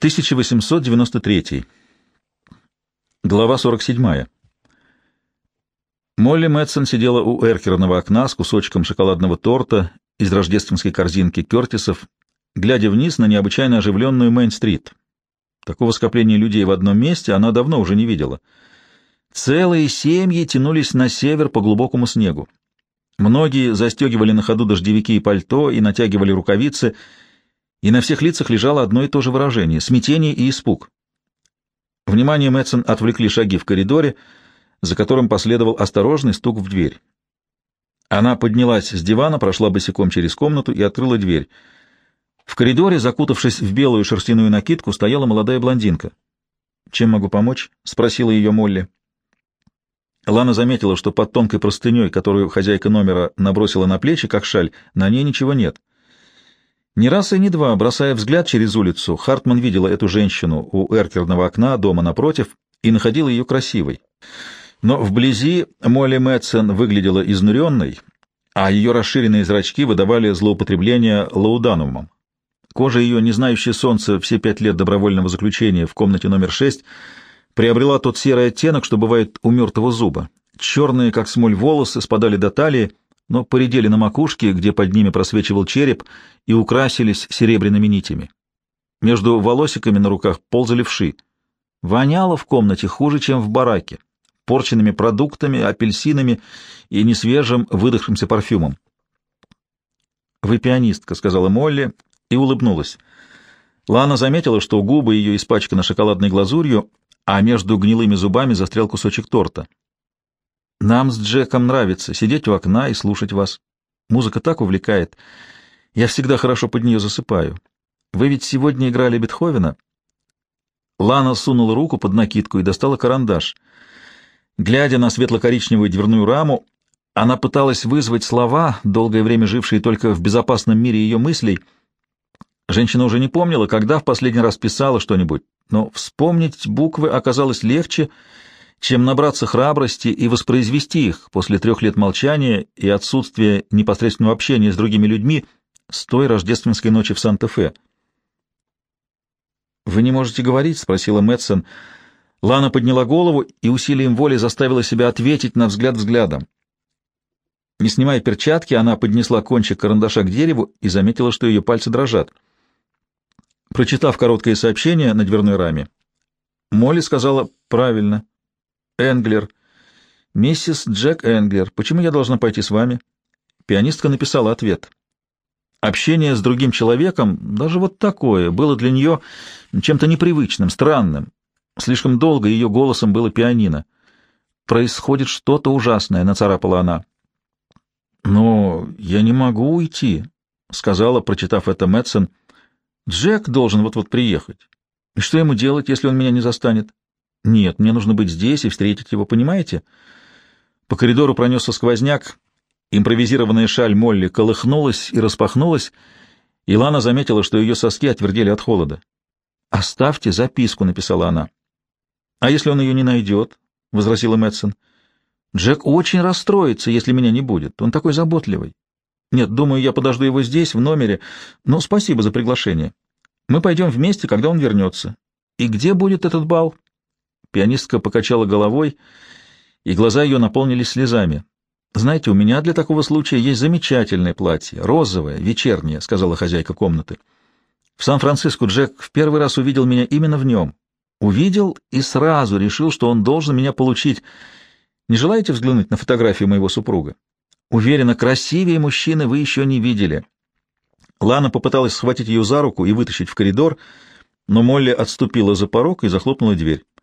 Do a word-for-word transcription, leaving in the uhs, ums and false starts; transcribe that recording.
тысяча восемьсот девяносто третий. Глава сорок седьмая. Молли Мэтсон сидела у эркерного окна с кусочком шоколадного торта из рождественской корзинки Кертисов, глядя вниз на необычайно оживленную Мейн-стрит. Такого скопления людей в одном месте она давно уже не видела. Целые семьи тянулись на север по глубокому снегу. Многие застегивали на ходу дождевики и пальто и натягивали рукавицы, и на всех лицах лежало одно и то же выражение — смятение и испуг. Внимание Мэтсон отвлекли шаги в коридоре, за которым последовал осторожный стук в дверь. Она поднялась с дивана, прошла босиком через комнату и открыла дверь. В коридоре, закутавшись в белую шерстяную накидку, стояла молодая блондинка. «Чем могу помочь?» — спросила ее Молли. Лана заметила, что под тонкой простыней, которую хозяйка номера набросила на плечи, как шаль, на ней ничего нет. Ни раз и ни два, бросая взгляд через улицу, Хартман видела эту женщину у эркерного окна дома напротив и находила ее красивой. Но вблизи Молли Мэтсон выглядела изнуренной, а ее расширенные зрачки выдавали злоупотребление лауданумом. Кожа ее, не знающая солнца все пять лет добровольного заключения в комнате номер шесть, приобрела тот серый оттенок, что бывает у мертвого зуба. Черные, как смоль, волосы спадали до талии, но поредели на макушке, где под ними просвечивал череп, и украсились серебряными нитями. Между волосиками на руках ползали вши. Воняло в комнате хуже, чем в бараке, порченными продуктами, апельсинами и несвежим выдохшимся парфюмом. «Вы пианистка», — сказала Молли и улыбнулась. Лана заметила, что губы ее испачканы шоколадной глазурью, а между гнилыми зубами застрял кусочек торта. «Нам с Джеком нравится сидеть у окна и слушать вас. Музыка так увлекает. Я всегда хорошо под нее засыпаю. Вы ведь сегодня играли Бетховена?» Лана сунула руку под накидку и достала карандаш. Глядя на светло-коричневую дверную раму, она пыталась вызвать слова, долгое время жившие только в безопасном мире ее мыслей. Женщина уже не помнила, когда в последний раз писала что-нибудь, но вспомнить буквы оказалось легче, чем набраться храбрости и воспроизвести их после трех лет молчания и отсутствия непосредственного общения с другими людьми с той рождественской ночи в Санта-Фе. «Вы не можете говорить?» — спросила Мэтсон. Лана подняла голову и усилием воли заставила себя ответить на взгляд взглядом. Не снимая перчатки, она поднесла кончик карандаша к дереву и заметила, что ее пальцы дрожат. Прочитав короткое сообщение на дверной раме, Молли сказала: «Правильно. Энглер. Миссис Джек Энглер. Почему я должна пойти с вами?» Пианистка написала ответ. Общение с другим человеком, даже вот такое, было для нее чем-то непривычным, странным. Слишком долго ее голосом было пианино. «Происходит что-то ужасное», — нацарапала она. «Но я не могу уйти», — сказала, прочитав это Мэтсон. «Джек должен вот-вот приехать. И что ему делать, если он меня не застанет?» «Нет, мне нужно быть здесь и встретить его, понимаете?» По коридору пронесся сквозняк. Импровизированная шаль Молли колыхнулась и распахнулась, и Лана заметила, что ее соски отвердели от холода. «Оставьте записку», — написала она. «А если он ее не найдет?» — возразила Мэтсон. «Джек очень расстроится, если меня не будет. Он такой заботливый. Нет, думаю, я подожду его здесь, в номере. Но спасибо за приглашение. Мы пойдем вместе, когда он вернется. И где будет этот бал?» Пианистка покачала головой, и глаза ее наполнились слезами. «Знаете, у меня для такого случая есть замечательное платье, розовое, вечернее», — сказала хозяйка комнаты. «В Сан-Франциско Джек в первый раз увидел меня именно в нем. Увидел и сразу решил, что он должен меня получить. Не желаете взглянуть на фотографию моего супруга? Уверена, красивее мужчины вы еще не видели». Лана попыталась схватить ее за руку и вытащить в коридор, но Молли отступила за порог и захлопнула дверь.